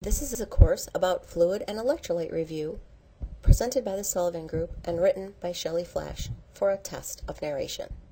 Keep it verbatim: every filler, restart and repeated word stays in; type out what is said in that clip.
This is a course about fluid and electrolyte review, presented by the Sullivan Group and written by Shelley Flash for a test of narration.